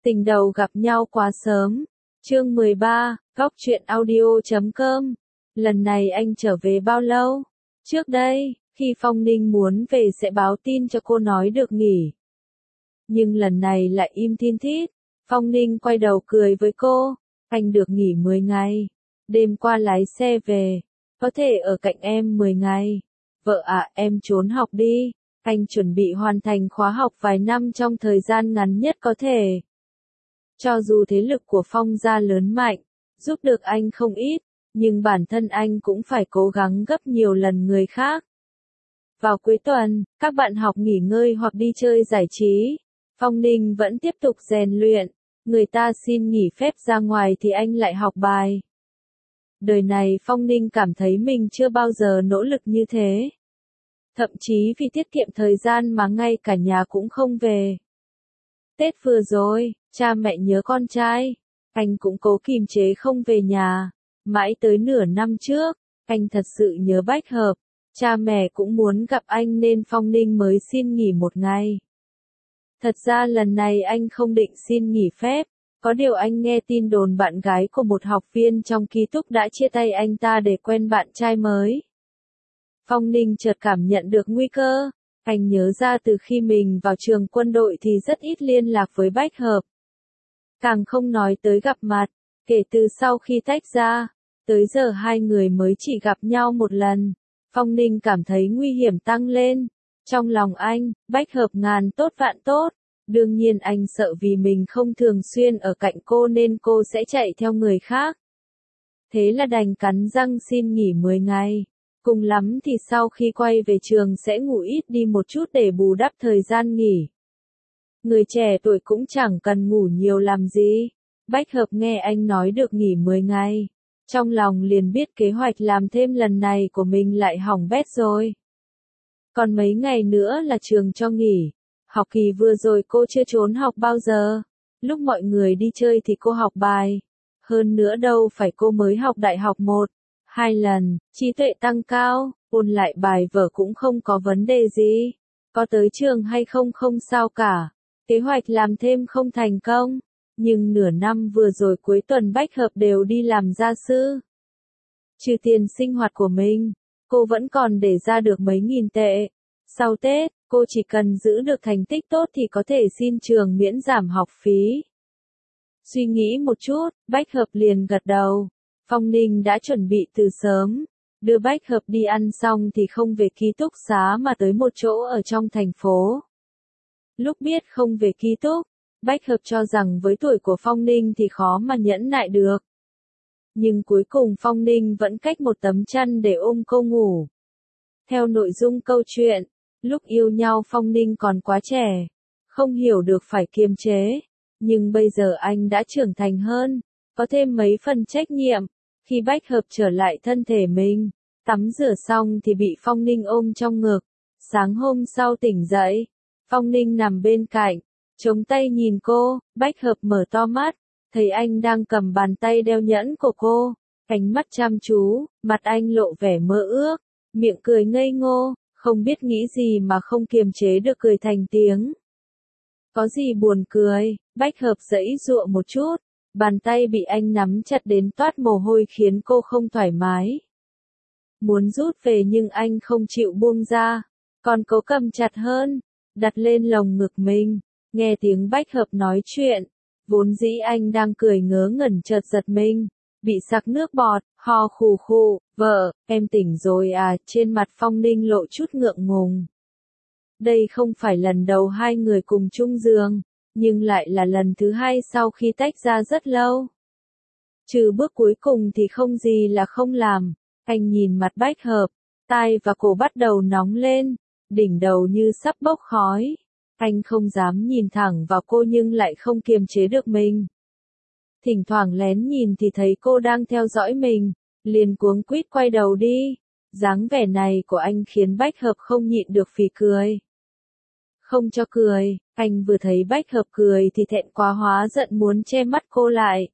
Tình đầu gặp nhau quá sớm. Chương 13, góc truyện audio.com. Lần này anh trở về bao lâu? Trước đây, khi Phong Ninh muốn về sẽ báo tin cho cô nói được nghỉ. Nhưng lần này lại im thin thít. Phong Ninh quay đầu cười với cô. Anh được nghỉ 10 ngày. Đêm qua lái xe về. Có thể ở cạnh em 10 ngày. Vợ ạ, em trốn học đi. Anh chuẩn bị hoàn thành khóa học vài năm trong thời gian ngắn nhất có thể. Cho dù thế lực của Phong gia lớn mạnh, giúp được anh không ít, nhưng bản thân anh cũng phải cố gắng gấp nhiều lần người khác. Vào cuối tuần, các bạn học nghỉ ngơi hoặc đi chơi giải trí. Phong Ninh vẫn tiếp tục rèn luyện. Người ta xin nghỉ phép ra ngoài thì anh lại học bài. Đời này Phong Ninh cảm thấy mình chưa bao giờ nỗ lực như thế. Thậm chí vì tiết kiệm thời gian mà ngay cả nhà cũng không về. Tết vừa rồi, cha mẹ nhớ con trai. Anh cũng cố kìm chế không về nhà. Mãi tới nửa năm trước, anh thật sự nhớ Bách Hợp. Cha mẹ cũng muốn gặp anh nên Phong Ninh mới xin nghỉ một ngày. Thật ra lần này anh không định xin nghỉ phép. Có điều anh nghe tin đồn bạn gái của một học viên trong ký túc đã chia tay anh ta để quen bạn trai mới. Phong Ninh chợt cảm nhận được nguy cơ. Anh nhớ ra từ khi mình vào trường quân đội thì rất ít liên lạc với Bách Hợp. Càng không nói tới gặp mặt. Kể từ sau khi tách ra, tới giờ hai người mới chỉ gặp nhau một lần. Phong Ninh cảm thấy nguy hiểm tăng lên. Trong lòng anh, Bách Hợp ngàn tốt vạn tốt. Đương nhiên anh sợ vì mình không thường xuyên ở cạnh cô nên cô sẽ chạy theo người khác. Thế là đành cắn răng xin nghỉ 10 ngày. Cùng lắm thì sau khi quay về trường sẽ ngủ ít đi một chút để bù đắp thời gian nghỉ. Người trẻ tuổi cũng chẳng cần ngủ nhiều làm gì. Bách Hợp nghe anh nói được nghỉ 10 ngày. Trong lòng liền biết kế hoạch làm thêm lần này của mình lại hỏng bét rồi. Còn mấy ngày nữa là trường cho nghỉ. Học kỳ vừa rồi cô chưa trốn học bao giờ. Lúc mọi người đi chơi thì cô học bài. Hơn nữa đâu phải cô mới học đại học 1-2 lần, trí tuệ tăng cao, ôn lại bài vở cũng không có vấn đề gì. Có tới trường hay không không sao cả. Kế hoạch làm thêm không thành công. Nhưng nửa năm vừa rồi cuối tuần Bách Hợp đều đi làm gia sư. Trừ tiền sinh hoạt của mình, cô vẫn còn để ra được mấy nghìn tệ. Sau Tết, cô chỉ cần giữ được thành tích tốt thì có thể xin trường miễn giảm học phí. Suy nghĩ một chút, Bách Hợp liền gật đầu. Phong Ninh đã chuẩn bị từ sớm. Đưa Bách Hợp đi ăn xong thì không về ký túc xá mà tới một chỗ ở trong thành phố. Lúc biết không về ký túc, Bách Hợp cho rằng với tuổi của Phong Ninh thì khó mà nhẫn nại được. Nhưng cuối cùng Phong Ninh vẫn cách một tấm chăn để ôm cô ngủ. Theo nội dung câu chuyện, lúc yêu nhau Phong Ninh còn quá trẻ, không hiểu được phải kiềm chế. Nhưng bây giờ anh đã trưởng thành hơn, có thêm mấy phần trách nhiệm. Khi Bách Hợp trở lại thân thể mình, tắm rửa xong thì bị Phong Ninh ôm trong ngực. Sáng hôm sau tỉnh dậy, Phong Ninh nằm bên cạnh, chống tay nhìn cô. Bách Hợp mở to mắt, thấy anh đang cầm bàn tay đeo nhẫn của cô. Ánh mắt chăm chú, mặt anh lộ vẻ mơ ước, miệng cười ngây ngô, không biết nghĩ gì mà không kiềm chế được cười thành tiếng. Có gì buồn cười, Bách Hợp giãy giụa một chút, bàn tay bị anh nắm chặt đến toát mồ hôi khiến cô không thoải mái. Muốn rút về nhưng anh không chịu buông ra, còn cố cầm chặt hơn, đặt lên lồng ngực mình. Nghe tiếng Bách Hợp nói chuyện, vốn dĩ anh đang cười ngớ ngẩn chợt giật mình, bị sặc nước bọt, ho khù khù. Vợ, em tỉnh rồi à? Trên mặt Phong Ninh lộ chút ngượng ngùng. Đây không phải lần đầu hai người cùng chung giường, nhưng lại là lần thứ hai sau khi tách ra rất lâu. Trừ bước cuối cùng thì không gì là không làm. Anh nhìn mặt Bách Hợp, tai và cổ bắt đầu nóng lên, đỉnh đầu như sắp bốc khói. Anh không dám nhìn thẳng vào cô nhưng lại không kiềm chế được mình. Thỉnh thoảng lén nhìn thì thấy cô đang theo dõi mình, liền cuống quýt quay đầu đi. Dáng vẻ này của anh khiến Bách Hợp không nhịn được phì cười. Không cho cười, anh vừa thấy Bách Hợp cười thì thẹn quá hóa giận muốn che mắt cô lại.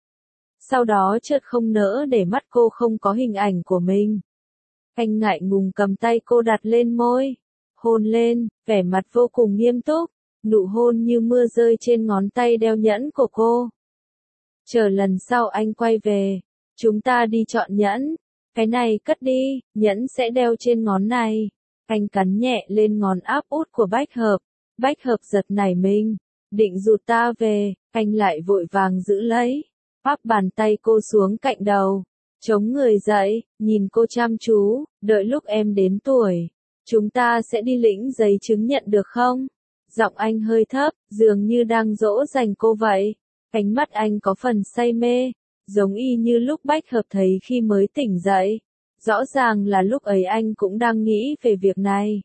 Sau đó chợt không nỡ để mắt cô không có hình ảnh của mình. Anh ngại ngùng cầm tay cô đặt lên môi, hôn lên, vẻ mặt vô cùng nghiêm túc. nụ hôn như mưa rơi trên ngón tay đeo nhẫn của cô. Chờ lần sau anh quay về, chúng ta đi chọn nhẫn. Cái này cất đi, nhẫn sẽ đeo trên ngón này. Anh cắn nhẹ lên ngón áp út của Bách Hợp. Bách Hợp giật nảy mình, định rụt ta về, anh lại vội vàng giữ lấy. Áp bàn tay cô xuống cạnh đầu, chống người dậy, nhìn cô chăm chú, đợi lúc em đến tuổi, chúng ta sẽ đi lĩnh giấy chứng nhận được không? Giọng anh hơi thấp, dường như đang dỗ dành cô vậy. Ánh mắt anh có phần say mê, giống y như lúc Bách Hợp thấy khi mới tỉnh dậy. Rõ ràng là lúc ấy anh cũng đang nghĩ về việc này.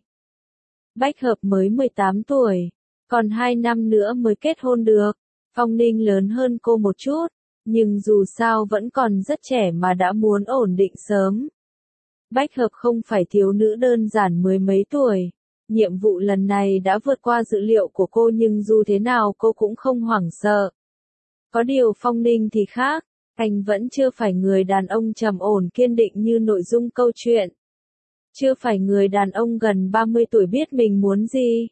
Bách Hợp mới 18 tuổi, còn 2 năm nữa mới kết hôn được. Phong Ninh lớn hơn cô một chút, nhưng dù sao vẫn còn rất trẻ mà đã muốn ổn định sớm. Bách Hợp không phải thiếu nữ đơn giản mười mấy tuổi. Nhiệm vụ lần này đã vượt qua dự liệu của cô nhưng dù thế nào cô cũng không hoảng sợ. Có điều Phong Ninh thì khác, anh vẫn chưa phải người đàn ông trầm ổn kiên định như nội dung câu chuyện. Chưa phải người đàn ông gần 30 tuổi biết mình muốn gì.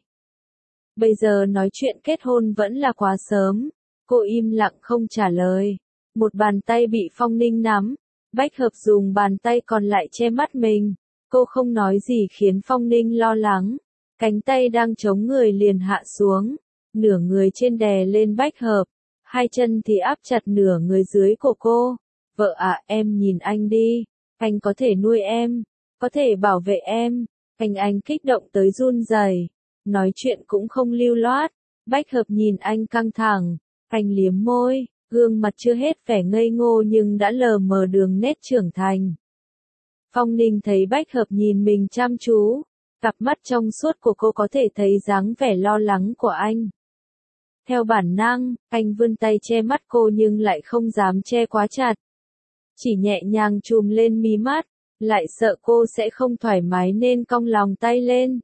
Bây giờ nói chuyện kết hôn vẫn là quá sớm. Cô im lặng không trả lời. Một bàn tay bị Phong Ninh nắm. Bách Hợp dùng bàn tay còn lại che mắt mình. Cô không nói gì khiến Phong Ninh lo lắng. Cánh tay đang chống người liền hạ xuống. Nửa người trên đè lên Bách Hợp. Hai chân thì áp chặt nửa người dưới của cô. Vợ ạ, em nhìn anh đi. Anh có thể nuôi em. Có thể bảo vệ em. Anh kích động tới run rẩy. Nói chuyện cũng không lưu loát. Bách Hợp nhìn anh căng thẳng. Anh liếm môi. Gương mặt chưa hết vẻ ngây ngô nhưng đã lờ mờ đường nét trưởng thành. Phong Ninh thấy Bách Hợp nhìn mình chăm chú. Cặp mắt trong suốt của cô có thể thấy dáng vẻ lo lắng của anh. Theo bản năng, anh vươn tay che mắt cô nhưng lại không dám che quá chặt. Chỉ nhẹ nhàng chùm lên mí mắt, lại sợ cô sẽ không thoải mái nên cong lòng tay lên.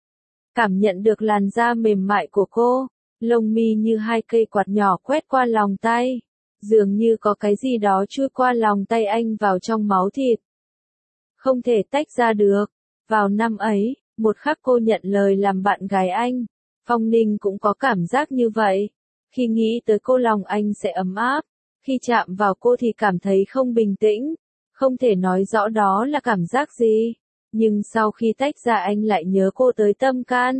Cảm nhận được làn da mềm mại của cô, lông mi như hai cây quạt nhỏ quét qua lòng tay. Dường như có cái gì đó chui qua lòng tay anh vào trong máu thịt. Không thể tách ra được. Vào năm ấy, một khắc cô nhận lời làm bạn gái anh. Phong Ninh cũng có cảm giác như vậy. Khi nghĩ tới cô lòng anh sẽ ấm áp. Khi chạm vào cô thì cảm thấy không bình tĩnh. Không thể nói rõ đó là cảm giác gì. Nhưng sau khi tách ra anh lại nhớ cô tới tâm can.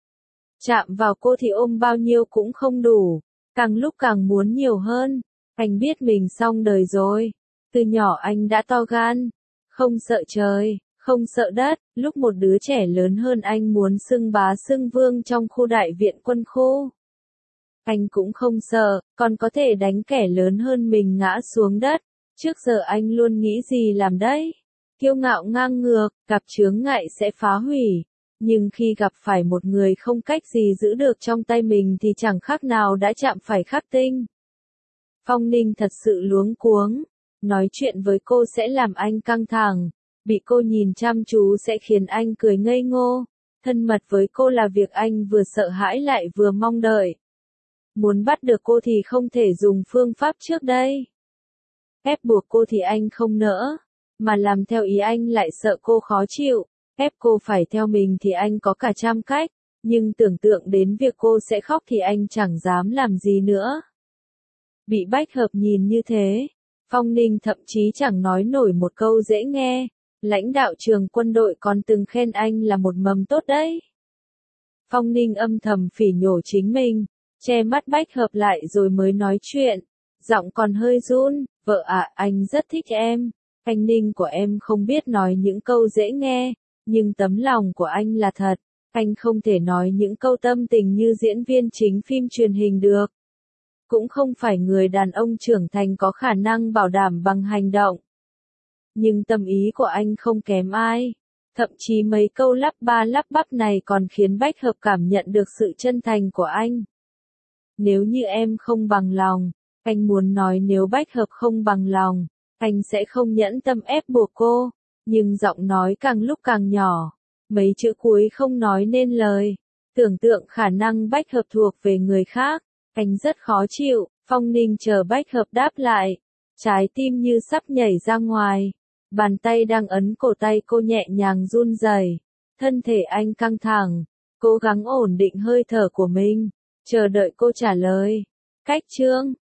Chạm vào cô thì ôm bao nhiêu cũng không đủ. Càng lúc càng muốn nhiều hơn. Anh biết mình xong đời rồi. Từ nhỏ anh đã to gan. Không sợ trời, không sợ đất. Lúc một đứa trẻ lớn hơn anh muốn xưng bá xưng vương trong khu đại viện quân khu. Anh cũng không sợ, còn có thể đánh kẻ lớn hơn mình ngã xuống đất. Trước giờ anh luôn nghĩ gì làm đấy. Kiêu ngạo ngang ngược, gặp chướng ngại sẽ phá hủy. Nhưng khi gặp phải một người không cách gì giữ được trong tay mình thì chẳng khác nào đã chạm phải khắc tinh. Phong Ninh thật sự luống cuống. Nói chuyện với cô sẽ làm anh căng thẳng. Bị cô nhìn chăm chú sẽ khiến anh cười ngây ngô. Thân mật với cô là việc anh vừa sợ hãi lại vừa mong đợi. Muốn bắt được cô thì không thể dùng phương pháp trước đây. Ép buộc cô thì anh không nỡ. Mà làm theo ý anh lại sợ cô khó chịu. Ép cô phải theo mình thì anh có cả trăm cách. Nhưng tưởng tượng đến việc cô sẽ khóc thì anh chẳng dám làm gì nữa. Bị Bách Hợp nhìn như thế. Phong Ninh thậm chí chẳng nói nổi một câu dễ nghe. Lãnh đạo trường quân đội còn từng khen anh là một mầm tốt đấy. Phong Ninh âm thầm phỉ nhổ chính mình. Che mắt Bách Hợp lại rồi mới nói chuyện. Giọng còn hơi run. Vợ ạ, anh rất thích em. Anh Ninh của em không biết nói những câu dễ nghe. Nhưng tấm lòng của anh là thật. Anh không thể nói những câu tâm tình như diễn viên chính phim truyền hình được. Cũng không phải người đàn ông trưởng thành có khả năng bảo đảm bằng hành động. Nhưng tâm ý của anh không kém ai. Thậm chí mấy câu lắp ba lắp bắp này còn khiến Bách Hợp cảm nhận được sự chân thành của anh. Nếu như em không bằng lòng, anh muốn nói nếu Bách Hợp không bằng lòng, anh sẽ không nhẫn tâm ép buộc cô. Nhưng giọng nói càng lúc càng nhỏ. Mấy chữ cuối không nói nên lời. Tưởng tượng khả năng Bách Hợp thuộc về người khác. Anh rất khó chịu. Phong Ninh chờ Bách Hợp đáp lại. Trái tim như sắp nhảy ra ngoài. Bàn tay đang ấn cổ tay cô nhẹ nhàng run rẩy. Thân thể anh căng thẳng. cố gắng ổn định hơi thở của mình, chờ đợi cô trả lời. Cách chương